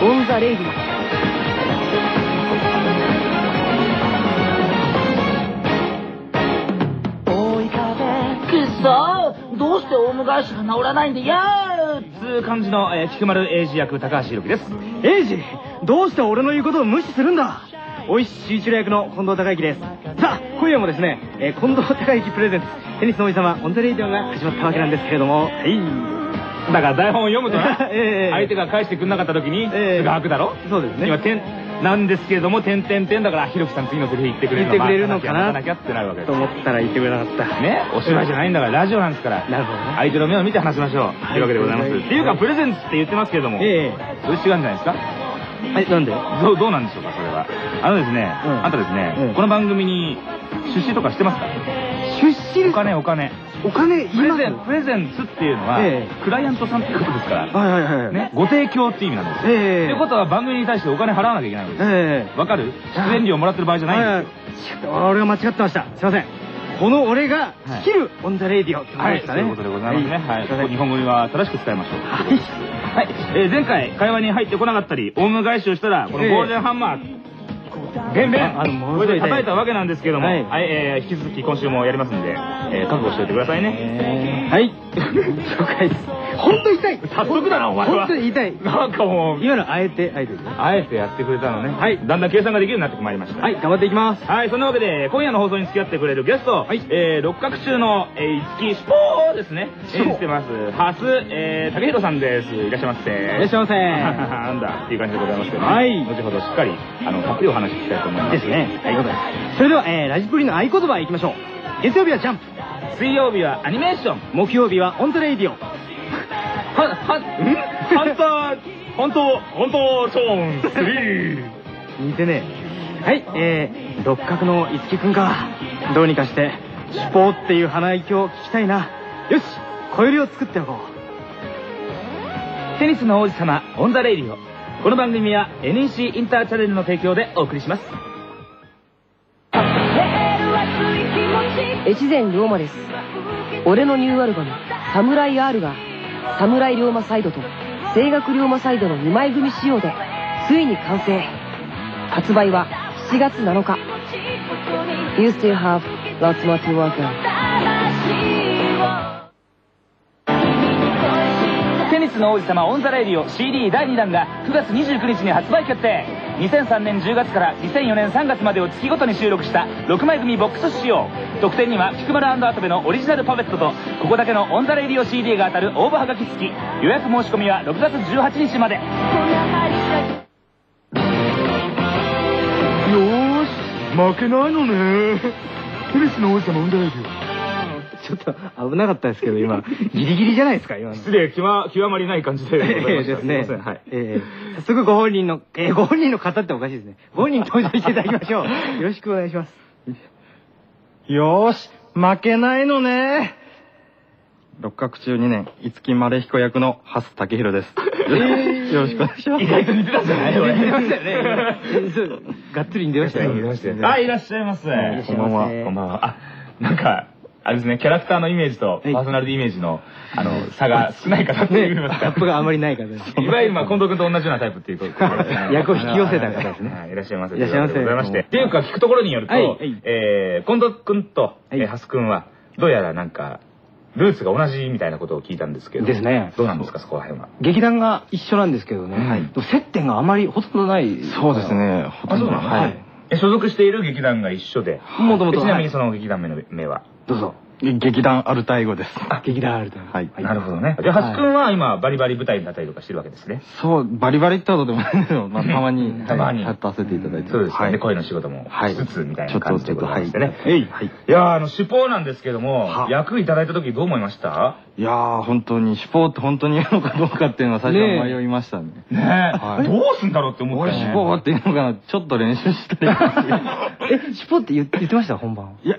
オンザレイディ。 どうしてオウム返しが治らないんでやーつう感じの、菊丸英二役高橋宏樹です。 英二、どうして俺の言うことを無視するんだ。大石秀一郎役の近藤孝之です。さあ今夜もですね、近藤孝之プレゼンツテニスの王子様オンザレイディオが始まったわけなんですけれども、 だから台本を読むとな相手が返してくんなかった時にすぐ開くだろ。 そうですね。 今なんですけれども、点だからひろきさん次のセリフ言ってくれるのかなってなるわけです。 と思ったら言ってくれなかったね。お芝居じゃないんだからラジオなんですから。 なるほどね。 相手の目を見て話しましょうというわけでございます。っていうかプレゼンツって言ってますけれども、それ違うんじゃないですか。 なんでどうなんでしょうかそれは。ですね、あんたですね、この番組に出資とかしてますか。 出資ですか。 お金プレゼンツっていうのはクライアントさんっていうことですから、ね、ご提供っていう意味なんです。ということは番組に対してお金払わなきゃいけないんです。わかる？出演料もらってる場合じゃないんですよ。 俺が間違ってました。すいません。この俺が仕切るオンザレイディオってことですかね。 そういうことでございますね。はい。日本語には正しく伝えましょう。はい。前回会話に入ってこなかったりオウム返しをしたらこのゴールデンハンマーベンベンこれで叩いたわけなんですけども、引き続き今週もやりますんで覚悟しておいてくださいね。 はい。了解です。本当痛い。 早速だなお前は。 本当に痛い。 なんかもう今のあえてやってくれたのね。はい。だんだん計算ができるようになってまいりました。 はい。頑張っていきます。 はい。そんなわけで今夜の放送に付き合ってくれるゲスト、六角中の五木しぽーですね。演じてますハス武弘さんです。いらっしゃいませ。 いらっしゃいませ。 なんだっていう感じでございますけどね。 はい。 後ほどしっかりたっぷりお話聞きたいと思います。 ですね。はい。それではラジプリの合言葉いきましょう。月曜日はジャンプ。 水曜日はアニメーション。 木曜日はオンザレイディオ。 ハンターショーン3。 似てねえ。はい。六角の五木くんか。どうにかしてシュポーっていう鼻息を聞きたいな。よし、小百合を作っておこう。テニスの王子様オンザレイディオ。この番組は NEC インターチャネルの提供でお送りします。 越前龍馬です。俺のニューアルバム「サムライ R」がサムライ龍馬サイドと声楽龍馬サイドの2枚組仕様でついに完成。発売は7月7日。 You still have lots more to work on。 テニスの王子様オンザレイディオ CD 第2弾が9月29日に発売決定。2003年10月から2004年3月までを月ごとに収録した6枚組ボックス仕様。特典には菊丸&跡部のオリジナルパペットとここだけのオンザレイディオ CD が当たる応募はがき付き。予約申し込みは6月18日まで。よーし、負けないのね。テニスの王子様オンザレイディオ。 ちょっと危なかったですけど今ギリギリじゃないですか今の。 失礼極まりない感じでですね。早速ご本人の方っておかしいですね。ご本人登場していただきましょう。よろしくお願いします。 よーし、負けないのね。六角中2年五木丸彦役の蓮武弘です。よろしくお願いします。 意外と似てたじゃない？ 似てましたよね。がっつり似てましたよね。 いらっしゃいませ。 こんばんは。 こんばんは。なんかあれですね、キャラクターのイメージとパーソナリティイメージの差が少ない方っていうか、 ギャップがあまりない方です。 いわゆる近藤君と同じようなタイプっていうことですね。 役を引き寄せた方ですね。 いらっしゃいませ。 いらっしゃいませ。 ございまして。っていうか聞くところによると、近藤君と蓮君はどうやらなんかルーツが同じみたいなことを聞いたんですけど。 ですね。 どうなんですかそこら辺は。 劇団が一緒なんですけどね。接点があまりほとんどない。 そうですね。ほとんどはい。所属している劇団が一緒で。 もともと。 ちなみにその劇団名は。 どうぞ。 劇団アルタイゴです。 劇団アルタイゴ。 はい。 なるほどね。じゃあ、ハス君は今、バリバリ舞台になったりとかしてるわけですね。 そう、バリバリってことでもないけど、たまにやってせていただいて。 そうですね。声の仕事もしつつみたいな感じでございましてね。 いやー、シュポーなんですけども、役いただいた時どう思いました？ いやー、本当に、シュポーって本当に言うのかどうかっていうのは最初は迷いましたね。 ねえ。どうすんだろうって思って。 俺、シュポーって言うのかな、ちょっと練習したり。 シュポーって言ってました本番。 いや、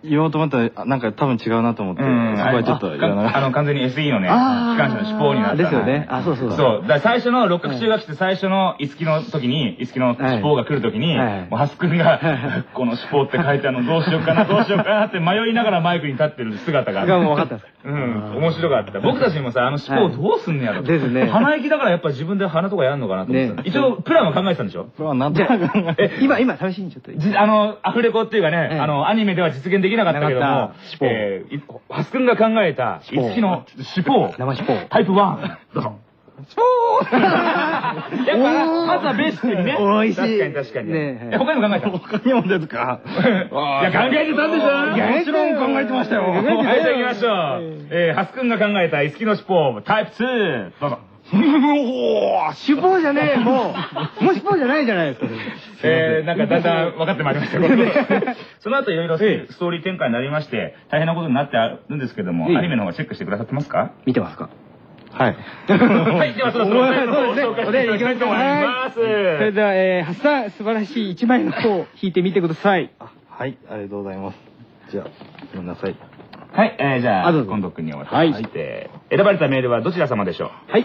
言おうと思ったら、なんか多分違うなと思って、そこはちょっと言わない。 完全に SE のね、機関車の尻尾になった。 ですよね。あ、そうそうそう。だから最初の六角中が来て最初の五木の時に、五木の尻尾が来る時に、もうハスくんが、この尻尾って書いてあるのどうしようかな、どうしようかなって迷いながらマイクに立ってる姿が。 もう分かった。 うん、面白かった。僕たちにもさ、あの尻尾をどうすんねやろ。 ですね。 鼻息だからやっぱ自分で鼻とかやるのかなと思って。一応、プランは考えてたんでしょ？ プランなんとなく。 今、試しにちょっと。 アフレコっていうかね、アニメでは実現できなかったけども、ハスくんが考えた、五木の尻尾。 生尻尾。 タイプ1。どうぞ。やっぱ、まずはベーシックにね。 おいしい。 確かに。他にも考えた？ 他にもですか？ いや、考えてたんでしょ？ もちろん考えてましたよ。 はい、じゃあ行きましょう。ハスくんが考えた、五木の尻尾、タイプ2。どうぞ。 尻尾じゃねえ、もう尻尾じゃないじゃないですか。 なんかだんだん分かってまいりましたけど、その後いろいろストーリー展開になりまして、大変なことになってあるんですけども、アニメの方はチェックしてくださってますか？ 見てますか？ はい。はい、ではそろそろお便りを紹介していきたいと思います。それでは、ハッサン、素晴らしい一枚の方を引いてみてください。 はい、ありがとうございます。じゃあ、ごめんなさい。 はい、じゃあ、近藤くんにお渡しして、選ばれたメールはどちら様でしょう？ はい、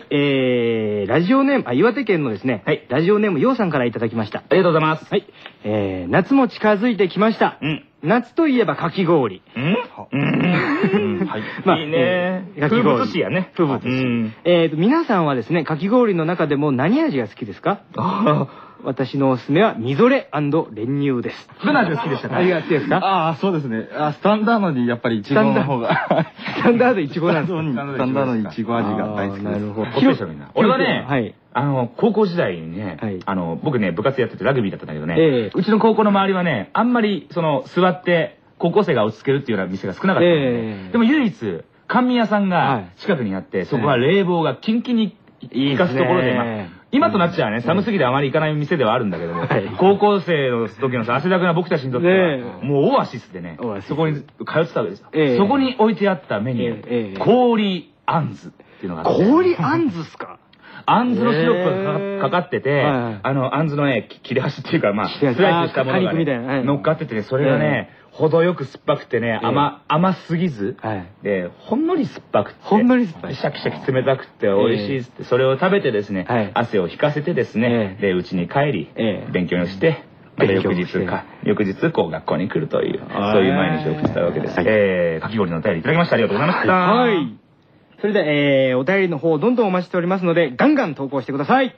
ラジオネーム、岩手県のですね、ラジオネーム、ようさんからいただきました。 ありがとうございます。 はい、夏も近づいてきました。夏といえばかき氷。 はい。いいね。風物詩やね。 風物詩。皆さんはですね、かき氷の中でも何味が好きですか？私のおすすめは、みぞれ&練乳です。 どんな味が好きでしたか？ 味が好きですか？ ああ、そうですね。スタンダードにやっぱりイチゴの方が。 スタンダードイチゴなんですか？ スタンダードにイチゴ味が大好きです。 なるほど。 俺はね、高校時代にね、僕ね、部活やっててラグビーだったんだけどね、うちの高校の周りはね、あんまり、座って、高校生が落ち着けるっていうような店が少なかったので、でも唯一、甘味屋さんが近くにあって、そこは冷房がキンキンに効かすところで、今となっちゃね、寒すぎてあまり行かない店ではあるんだけども、高校生の時の汗だくな僕たちにとっては、もうオアシスでね、そこに通ってたわけですよ。そこに置いてあったメニュー、氷あんずっていうのがあって。 氷あんずっすか？ あんずのシロップがかかってて、あんずのね、切れ端っていうか、まあ、スライスしたものが乗っかってて、それがね、程よく酸っぱくてね、甘すぎず、で、ほんのり酸っぱくて、シャキシャキ冷たくて美味しいっつって、それを食べてですね、汗を引かせてですね、で、家に帰り、勉強して、また翌日、こう、学校に来るという、そういう毎日を送ってたわけです。かき氷のお便りいただきました。ありがとうございました。 はい。それで、お便りの方、どんどんお待ちしておりますので、ガンガン投稿してください。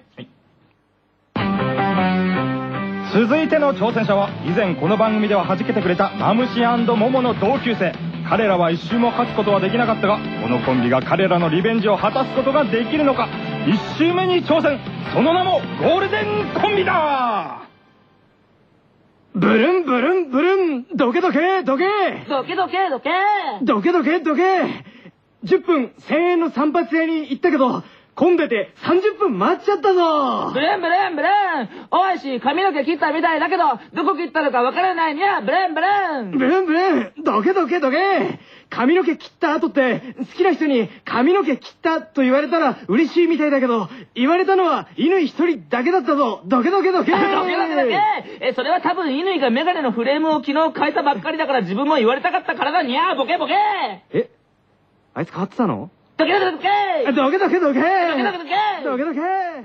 続いての挑戦者は、以前この番組では弾けてくれたマムシ&モモの同級生。彼らは一周も勝つことはできなかったが、このコンビが彼らのリベンジを果たすことができるのか。一周目に挑戦。その名もゴールデンコンビだ。 ブルンブルンブルン、ドケドケドケドケドケドケドケドケドケ。10分1000円の散髪屋に行ったけど、混んでて30分待っちゃったぞ。 ブレンブレンブレン。おいし、髪の毛切ったみたいだけど、どこ切ったのかわからないにゃ。ブレンブレン。 ブレンブレン。ドケドケドケ。髪の毛切った後って好きな人に髪の毛切ったと言われたら嬉しいみたいだけど、言われたのは乾一人だけだったぞ。ドケドケドケ。 ドケドケドケ。それは多分乾がメガネのフレームを昨日変えたばっかりだから自分も言われたかったからだにゃ。ボケボケ。 あいつ変わってたの？ ドケドケドケドケドケドケドケドケドケドケ。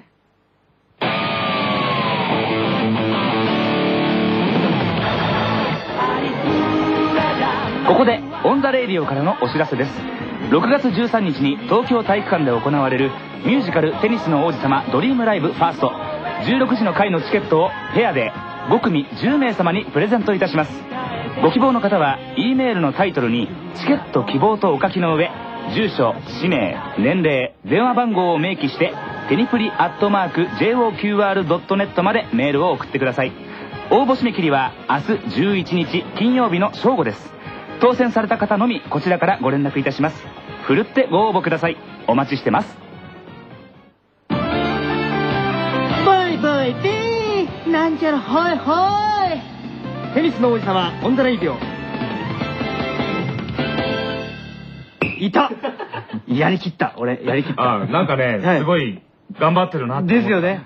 ここでオンザレイディオからのお知らせです。6月13日に東京体育館で行われるミュージカルテニスの王子様ドリームライブファースト16時の回のチケットをペアで5組10名様にプレゼントいたします。ご希望の方は E メールのタイトルにチケット希望とお書きの上、住所、氏名、年齢、電話番号を明記してテニプリ@joqr.net までメールを送ってください。応募締め切りは明日11日金曜日の正午です。当選された方のみこちらからご連絡いたします。ふるってご応募ください。お待ちしてます。 バイバイビーなんちゃらホイホイ。 テニスの王子様オンザレイディオ。いた。やりきった。俺やりきった。 なんかね、すごい頑張ってるなって。 ですよね。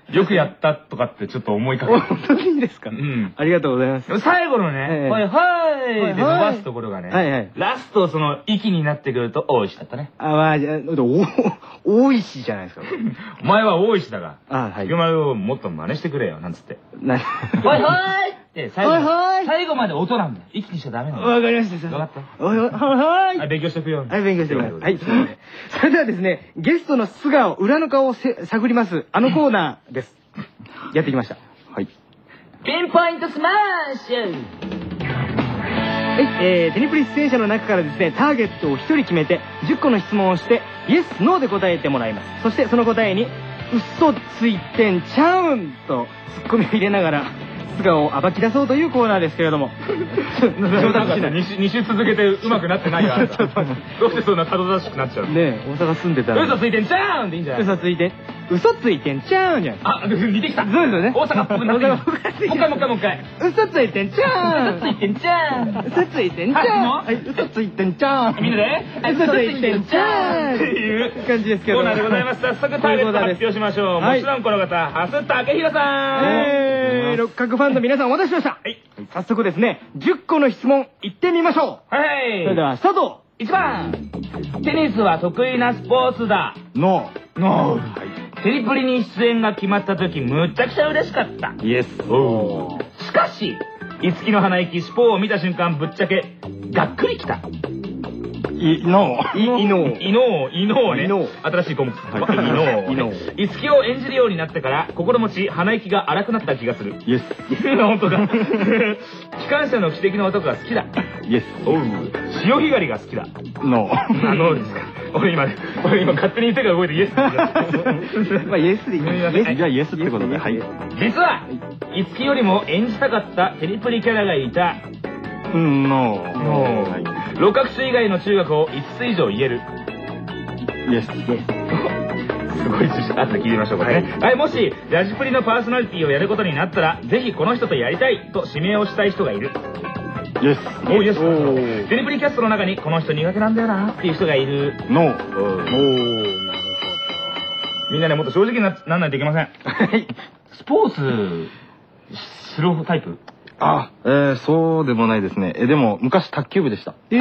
よくやったとかってちょっと思いかける。 本当にいいですか？ありがとうございます。 最後のね、はいはいで伸ばすところがね、ラストその息になってくると大石だったね。 まあ、大石じゃないですか。 お前は大石だが、 はい。 お前をもっと真似してくれよ、なんつって。 はいはいって最後まで音なんだよ。息にしちゃダメなんだよ。 わかりました。 わかった？ はい。 勉強しておくよ。 はい、勉強してください。はい。それではですね、ゲストの素顔、裏の顔を探ります、あのコーナーです。やってきました。はい。 ピンポイントスマッシュ。 はい、テニプリ出演者の中からですね、ターゲットを1人決めて、10個の質問をして、イエス、ノーで答えてもらいます。そしてその答えに、嘘ついてんちゃうんと、ツッコミを入れながら、素顔を暴き出そうというコーナーですけれども。 上達しない。2週続けて上手くなってないよ、あなた。どうしてそんなたどたしくなっちゃうの？ ねえ、大阪住んでたら。 嘘ついてんちゃうんでいいんじゃない？ 嘘ついてんちゃうんじゃん。 似てきた。 そうですよね。 大阪っぽくなってきた。もう一回。嘘ついてんちゃうん。 嘘ついてんちゃうん。嘘ついてんちゃうん。はい、嘘ついてんちゃうん。 みんなで嘘ついてんちゃうん。っていう感じですけど。 コーナーでございます。早速ターゲット発表しましょう。もちろんこの方、蓮武弘さん。 六角ファンの皆さんお待たせしました。はい。早速ですね、10個の質問いってみましょう。 はい。 それではスタート。 1番。テニスは得意なスポーツだ。 ノー。 テニプリに出演が決まった時むっちゃくちゃ嬉しかった。 イエス。 しかし五木の鼻息尻尾を見た瞬間ぶっちゃけがっくりきた。 ノーね。新しい項目。五木を演じるようになってから心持ち鼻息が荒くなった気がする。 イエス。 本当か。機関車の汽笛の音が好きだ。 イエス。 潮干狩りが好きだ。 ノー。 ノーですか。俺今勝手に手が動いてイエスって言った。 まあイエスでいい。 じゃあイエスってことで。はい。 実は五木よりも演じたかったテニプリキャラがいた。 ノー。 六角種以外の中学を5つ以上言える。 イエス。 すごい知識あった。聞いてみましょうかね。はい、もしラジプリのパーソナリティをやることになったらぜひこの人とやりたいと指名をしたい人がいる。 イエス。 イエス。テニプリキャストの中にこの人苦手なんだよなっていう人がいる。 ノー。 みんなね、もっと正直になんないといけません。スポーツするタイプ？ そうでもないですね。でも昔卓球部でした。 す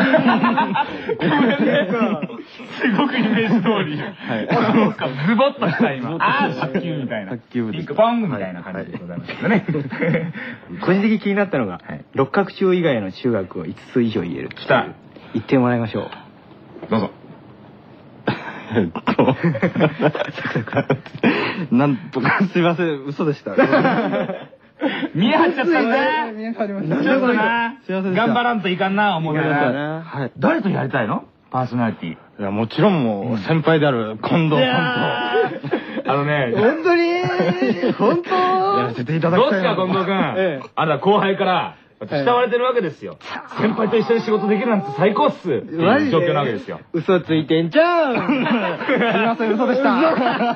ごくイメージ通り。ズボッとした今。卓球みたいな。 卓球部で。 ピンクポンみたいな感じでございますけどね。 個人的に気になったのが、六角中以外の中学を5つ以上言える。 来た。 言ってもらいましょう。 どうぞ。 なんとかすいません、嘘でした。 見え張っちゃったんだ。 見え張りました。ちょっとな。頑張らんといかんな、思うから。誰とやりたいの？パーソナリティ。 いや、もちろんもう先輩である近藤さんと。 本当に本当やらせていただきたい。 どうですか、近藤君。あなた後輩から慕われてるわけですよ。先輩と一緒に仕事できるなんて最高っすっていう状況なわけですよ。 嘘ついてんじゃん。 すみません、嘘でした。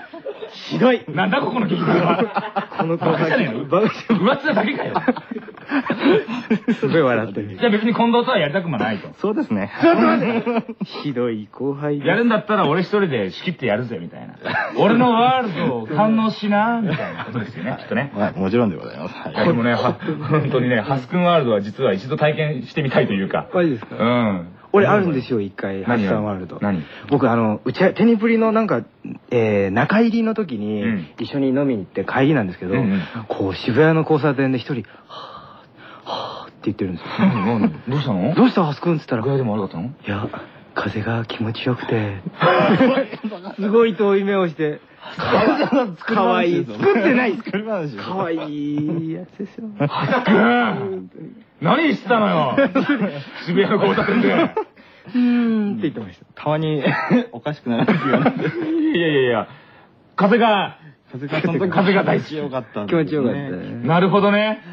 ひどい。 なんだここの劇場は。 この後輩。 上っ面だけかよ。 すごい笑ってる。 じゃあ別に近藤とはやりたくもないと。 そうですね。 ひどい後輩。 やるんだったら俺一人で仕切ってやるぜみたいな。俺のワールドを堪能しなみたいなことですよね、きっとね。 はい、もちろんでございます。 でもね、本当にね、ハスくんワールドは実は一度体験してみたいというか。 マジですか？ うん。 俺あるんですよ、一回、ハッサンワールド。 何？ 僕テニプリのなんか、中入りの時に、一緒に飲みに行って帰りなんですけど、こう渋谷の交差点で一人、はぁって言ってるんですよ。 どうしたの？ どうしたハスくんって言ったら、 具合でも悪かったの？ いや、風が気持ちよくて、すごい遠い目をして、かわいい。作ってない。かわいいやつですよ。 ハスくん何してたのよ。渋谷の交差点で。 って言ってました。 たまにおかしくなる時が。 いや。風が大好き。 気持ちよかった。 気持ちよかった。 なるほどね。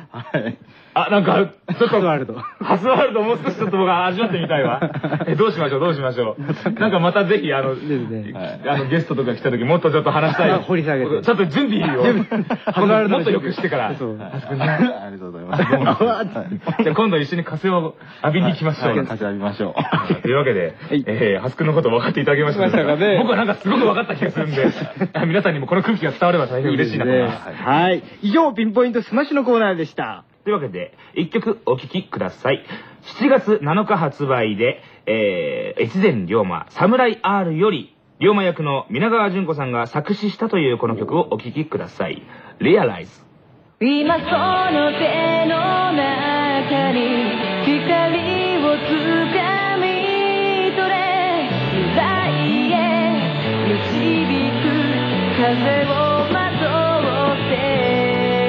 あ、なんか、ちょっと、 ハスワールド。 ハスワールドもう少しちょっと僕は味わってみたいわ。どうしましょう、どうしましょう。なんかまたぜひ、ゲストとか来た時もっとちょっと話したい。 掘り下げて。 ちょっと準備を、もっとよくしてから。 ありがとうございます。 じゃあ今度一緒に風を浴びに行きましょう。 風浴びましょう。というわけで、ハス君のこと分かっていただけましたかね。僕はなんかすごく分かった気がするんで、皆さんにもこの空気が伝われば大変嬉しいなと思います。 はい。以上、ピンポイントスマッシュのコーナーでした。 というわけで、一曲お聴きください。7月7日発売で、越前龍馬、サムライ R より、龍馬役の皆川淳子さんが作詞したというこの曲をお聴きください。Realize。 今その手の中に光をつかみ取れ、未来へ導く風をまとって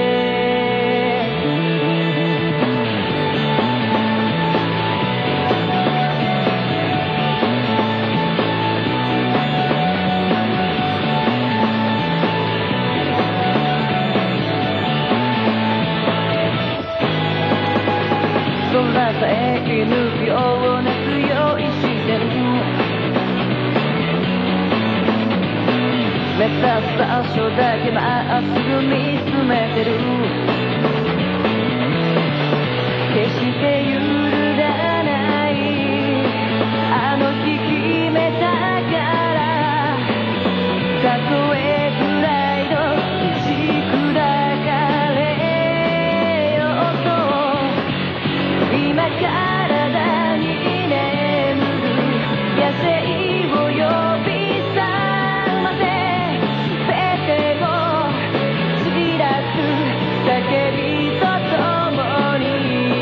空さえ射抜くような強い視線、目指す場所だけまっすぐ見つめてる、決して揺るがないあの日決めたからたとえプライド打ち砕かれようと今体に眠る野生を呼び覚ませ、全てを知らす叫びとともに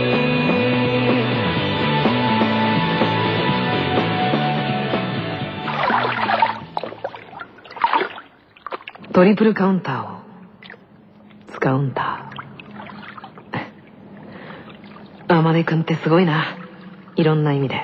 トリプルカウンターを使うんだ。天音くんってすごいな、いろんな意味で。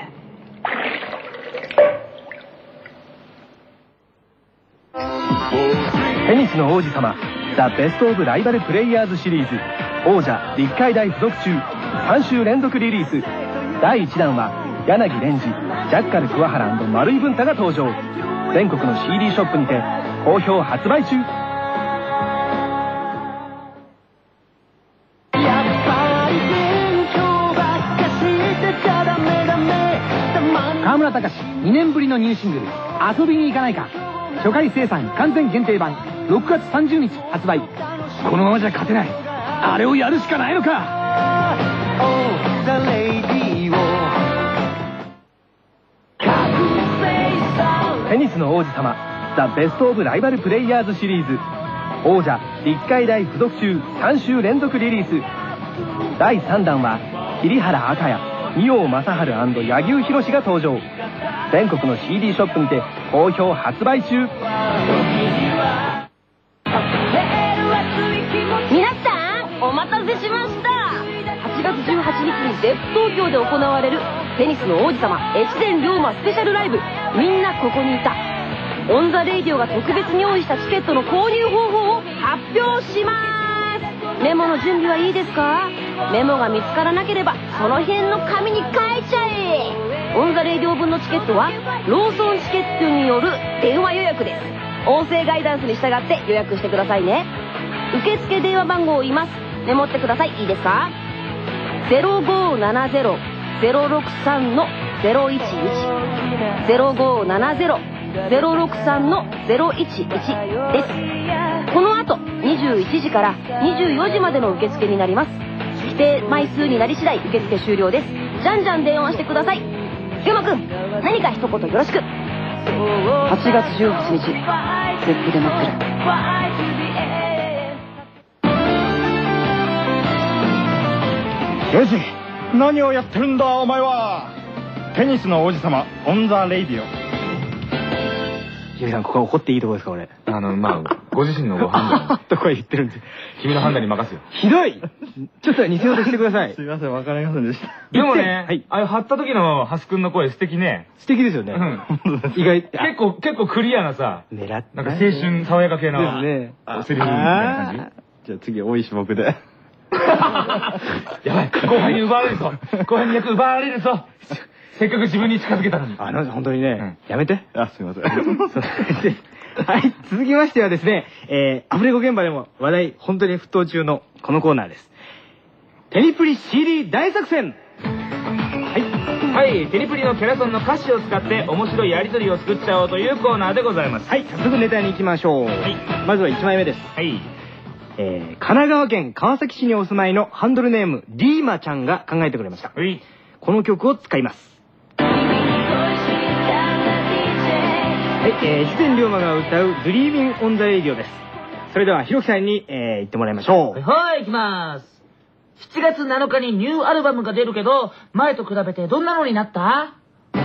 テニスの王子様ザ・ベスト・オブ・ライバル・プレイヤーズシリーズ王者立海大付属中3週連続リリース。第1弾は柳蓮司、ジャッカル桑原&丸井文太が登場。全国の CD ショップにて好評発売中。 河村隆2年ぶりのニューシングル「遊びに行かないか」初回生産完全限定版6月30日発売。このままじゃ勝てない、あれをやるしかないのか。 テニスの王子様ザ・ベスト・オブ・ライバル・プレイヤーズシリーズ王者立海大附属中3週連続リリース。第3弾は桐原赤也、仁王正治&柳生博が登場。全国の CD ショップにて好評発売中。 皆さんお待たせしました。8月18日にゼップ東京で行われるテニスの王子様越前龍馬スペシャルライブ、みんなここにいた。オンザレイディオが特別に用意したチケットの購入方法を発表します。メモの準備はいいですか？メモが見つからなければその辺の紙に書いちゃえ。オンザレイディオ分のチケットはローソンチケットによる電話予約です。音声ガイダンスに従って予約してくださいね。受付電話番号を言います。メモってください。いいですか？ 0570-063-011 0570-063-011 です。この後21時から24時までの受付になります。規定枚数になり次第受付終了です。じゃんじゃん電話してください。龍馬くん、何か一言よろしく。8月18日ゼップで待ってる。 レジ、何をやってるんだお前は。テニスの王子様オンザレイディオ。 君さん、ここは怒っていいとこですか？俺まあご自身のご判断とか言ってるんで君の判断に任すよ。 ひどい。ちょっと似せようとしてください。 すいません、わかりませんでした。 でもね、 はい、 あれ貼った時のハス君の声素敵ね。 素敵ですよね。意外。 結構クリアなさ、 狙ってなんか青春爽やか系なですね。 セリフみたいな感じ。 じゃあ次多い種目で。 やばい、後輩に奪われるぞ。後輩に役奪われるぞ。せっかく自分に近づけたのに。 本当にね、やめて。 あ、すいません。 はい、続きましてはですね、アフレコ現場でも話題、本当に沸騰中のこのコーナーです。テニプリ CD 大作戦。 はい、テニプリのキャラソンの歌詞を使って面白いやりとりを作っちゃおうというコーナーでございます。 はい、早速ネタに行きましょう。まずは1枚目です。 はい。 神奈川県川崎市にお住まいのハンドルネームリーマちゃんが考えてくれました。 はい。 この曲を使います。はい、自然龍馬が歌う Dreaming on the Radio です。それではひろきさんに、言ってもらいましょう。 はい、行きます。7月7日にニューアルバムが出るけど、前と比べてどんなのになった？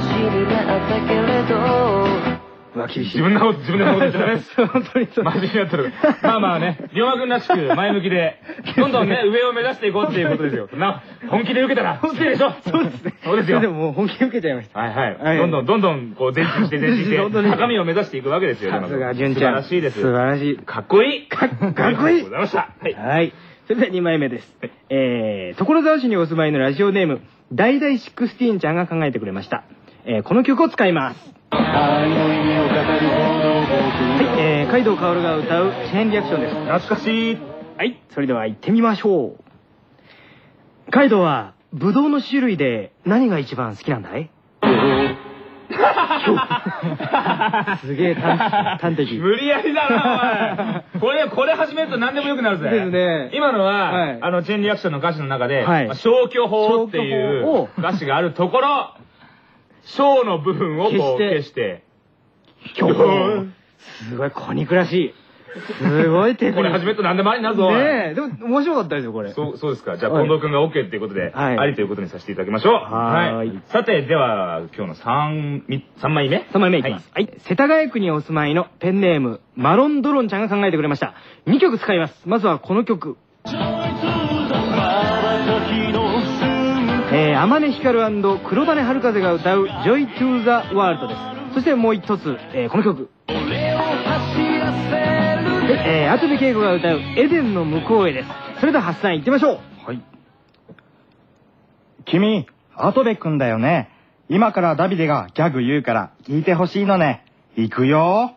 うわ、厳しい。 自分のこと言っちゃダメです。 本当にそう。 真面目にやってる。まあまあね、龍馬君らしく前向きで、どんどんね、上を目指していこうっていうことですよ。本気で受けたら、失礼でしょ。 そうですね。 そうですよ。 でももう本気で受けちゃいました。 はいはい。どんどん、こう、前進して、高みを目指していくわけですよ。 さすが、純ちゃん。 素晴らしいです。 素晴らしい。 かっこいい。 かっこいい。 ありがとうございました。 はい。それでは2枚目です。所沢市にお住まいのラジオネーム、ダイダイ16ちゃんが考えてくれました。この曲を使います。はい、海道薫が歌うチェーンリアクションです。 懐かしい。 はい、それでは行ってみましょう。海道は、ブドウの種類で何が一番好きなんだい？すげえ端的。 無理やりだな、お前。これ始めると何でもよくなるぜ。 ですね。 今のは、チェーンリアクションの歌詞の中で、消去法っていう歌詞があるところ、小の部分をこう消して。 すごい、小憎らしい。すごいテクニック。 これ始めると何でもありになるぞ。 ねえ、でも面白かったですよ、これ。 そうですか。じゃあ、近藤くんが OK っていうことで、ありということにさせていただきましょう。はい。さて、では、今日の3枚目 ?3 枚目いきます。はい。世田谷区にお住まいのペンネーム、マロンドロンちゃんが考えてくれました。2曲使います。まずはこの曲。天音光黒羽春風が歌う Joy to the World です。そしてもう一つ、この曲。跡部圭吾が歌うエデンの向こうへです。それでは発散いってみましょう。 はい。君、跡部くんだよね。今からダビデがギャグ言うから聞いてほしいのね。いくよ。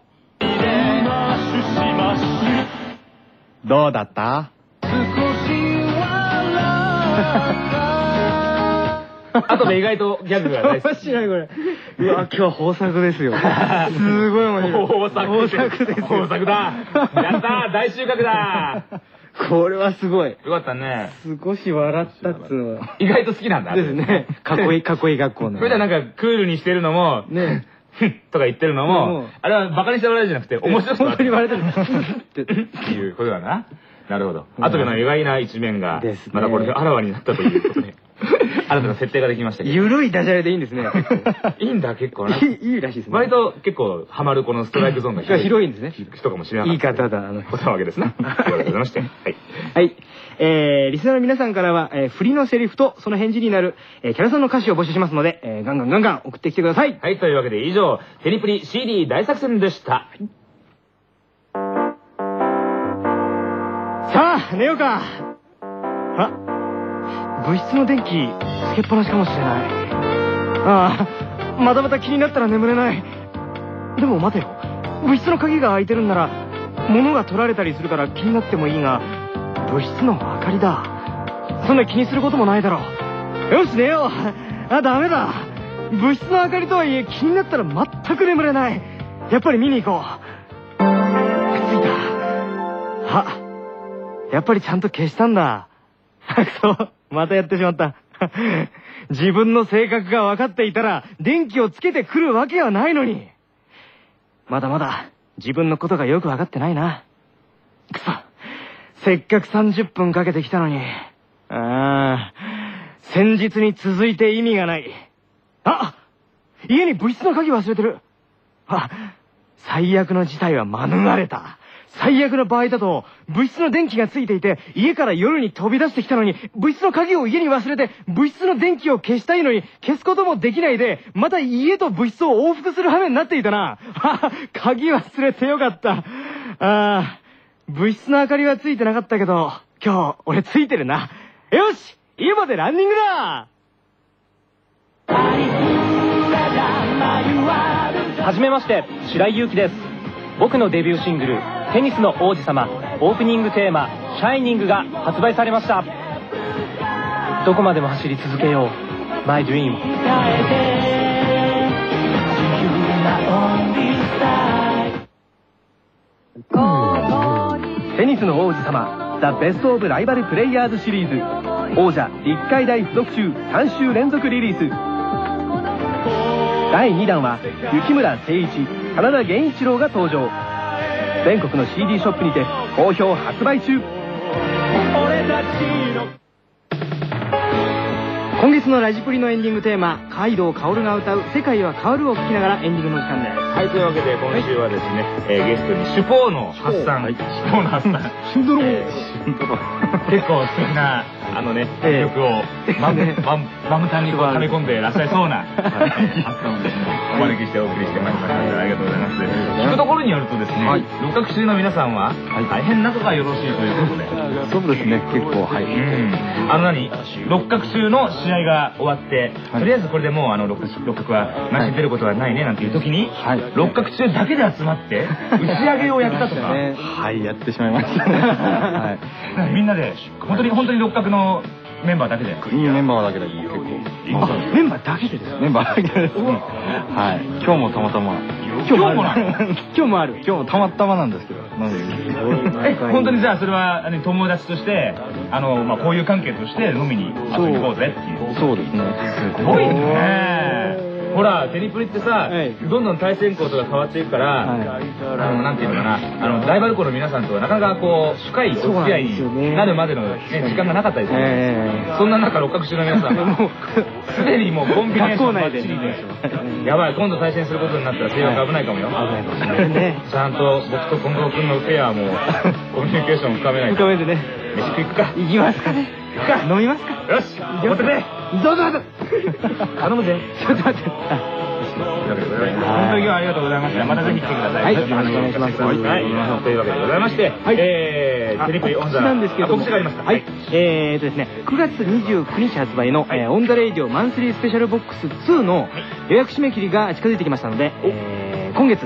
どうだった？ あとで意外とギャグが大好き。 面白いこれ。うわ、今日は豊作ですよ。すごい面白い。 豊作です。豊作だ。やったー、大収穫だ。 これはすごい。 よかったね。 少し笑ったっつうのは。 意外と好きなんだ。 ですね。かっこいい学校の。 それではなんかクールにしてるのも、ね、とか言ってるのも、あれはバカにして笑いじゃなくて、面白く本当に笑ってる。 っていうことだな。なるほど。あとでの意外な一面が、またこれであらわになったということで。新たな設定ができましたけど。 ゆるいダジャレでいいんですね。 いいんだ、結構な。 いいらしいですね。 割と結構ハマるこのストライクゾーンが広いんですね。 人かもしれない。 いい方だ。 ことなわけですね。ありがとうございまして。はい。 はい。リスナーの皆さんからは、振りのセリフとその返事になる、キャラソンの歌詞を募集しますので、ガンガン送ってきてください。 はい、というわけで以上、テニプリ CD 大作戦でした。 さあ、寝ようか。部室の電気つけっぱなしかもしれない。また気になったら眠れない。でも待てよ、部室の鍵が開いてるんなら物が取られたりするから気になってもいいが、部室の明かりだ。そんな気にすることもないだろう。よし寝よう。ダメだ、部室の明かりとはいえ気になったら全く眠れない。やっぱり見に行こう。くっついた。やっぱりちゃんと消したんだ。そう、またやってしまった。自分の性格が分かっていたら電気をつけてくるわけはないのに。まだまだ自分のことがよく分かってないな。くそ、せっかく30分かけてきたのに。先日に続いて意味がない。家に部室の鍵忘れてる。最悪の事態は免れた。最悪の場合だと、部室の電気がついていて、家から夜に飛び出してきたのに、部室の鍵を家に忘れて、部室の電気を消したいのに、消すこともできないで、また家と部室を往復する羽目になっていたな。鍵忘れてよかった。部室の明かりはついてなかったけど、 今日、俺ついてるな。よし、家までランニングだ。 はじめまして、白井祐希です。僕のデビューシングル、テニスの王子様、オープニングテーマ、シャイニングが発売されました。どこまでも走り続けよう、My Dream。テニスの王子様、ザ・ベスト・オブ・ライバル・プレイヤーズシリーズ、王者立海大附属中3週連続リリース。第2弾は雪村誠一、真田源一郎が登場。全国の CD ショップにて好評発売中。 今月のラジプリのエンディングテーマ、海道薫が歌う「世界は変わる」を聴きながらエンディングの時間です。 はい、というわけで今週はですね、ゲストにシュポーの発散、シュポーの発散、 シュンドロ結構素敵な曲をマムタンにこう溜め込んでいらっしゃいそうな発散をですねお招きしてお送りしてまいりましたので、ありがとうございます。聞くところによるとですね、六角中の皆さんは大変仲がよろしいということで。 そうですね、結構、はい。 六角中の試合が終わって、とりあえずこれでもう六角はマシに出ることはないねなんていう時に、六角中だけで集まって打ち上げをやったとか。 はい、やってしまいましたね。 みんなで本当に六角のメンバーだけで。 いいメンバーだけで結構。 メンバーだけでですメンバーだけです。はい。今日もたまたま。 今日もある。 今日もたまたまなんですけど。 本当にじゃあそれは友達としてこういう関係として飲みに遊びに行こうぜっていう。 そうですね。 すごいね。ほらテニプリってさ、どんどん対戦校とか変わっていくから、なんていうのかな、ライバル校の皆さんとはなかなかこう深いお付き合いになるまでの時間がなかったりする。そんな中六角中の皆さんがすでにもうコンビネーションバッチリで、やばい、今度対戦することになったら性格危ないかもよ。ちゃんと僕と近藤君のペアもコミュニケーション深めないと。 深めてね。 飯食いくか。 行きますかね。飲みますか。 よし、持ってて。 どうぞ。 頼むぜ。 ちょっと待って。 本当に今日はありがとうございました。またぜひ来てください。 はい、よろしくお願いします。 はい、というわけでございまして、テニプリオンザなんですけど、 告知がありますか。 はい、ですね、9月29日発売のオンザレイディオマンスリースペシャルボックス2の予約締め切りが近づいてきましたので、今月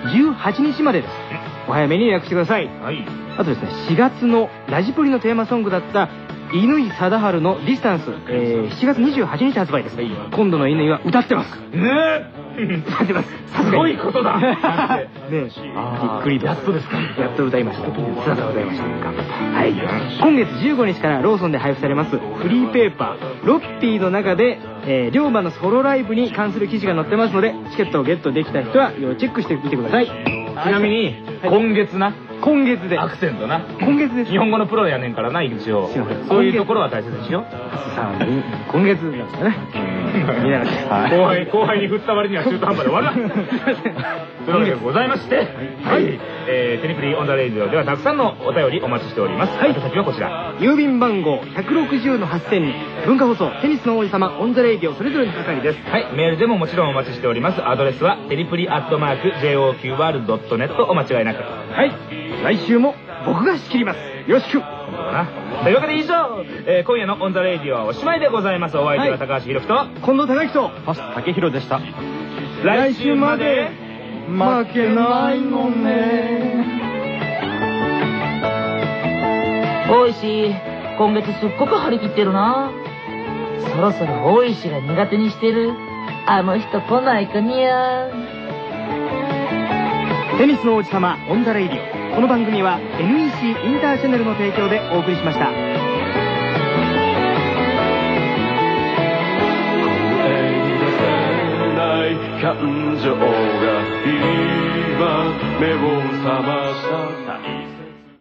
18日までです。お早めに予約してください。あとですね、4月のラジプリのテーマソングだった乾貞治のディスタンス、7月28日発売です。今度の乾は歌ってます。歌ってます。 すごいことだ。 ね、びっくりと。やっとですか。やっと歌いました。歌って歌いました。頑張った。はい。今月15日からローソンで配布されますフリーペーパーロッピーの中で、龍馬のソロライブに関する記事が載ってますので、チケットをゲットできた人は要チェックしてみてください。 ちなみに今月な。 今月でアクセントな。 今月です。 日本語のプロやねんからな、一応。そういうところは大切にしよう。 今月なんですかね。 後輩に振った割には中途半端で終わるな。というわけでございまして、はい。テニプリオンザレイディオではたくさんのお便りお待ちしております。はい。先はこちら。 郵便番号160-8000に文化放送テニスの王子様オンザレイディオそれぞれの係です。 はい。メールでももちろんお待ちしております。アドレスはテニプリ@JOQR.net お間違いなく。 はい。来週も僕が仕切ります。よろしく。 というわけで以上、今夜のオンザレイディオはおしまいでございます。お相手は高橋宏樹と近藤孝之と竹弘でした。 来週まで負けないのね。 大石、今月すっごく張り切ってるな。そろそろ大石が苦手にしてるあの人来ないかにゃ。 テニスの王子様オンザレイディオ。この番組は NEC インターチャネルの提供でお送りしました。 感情が今目を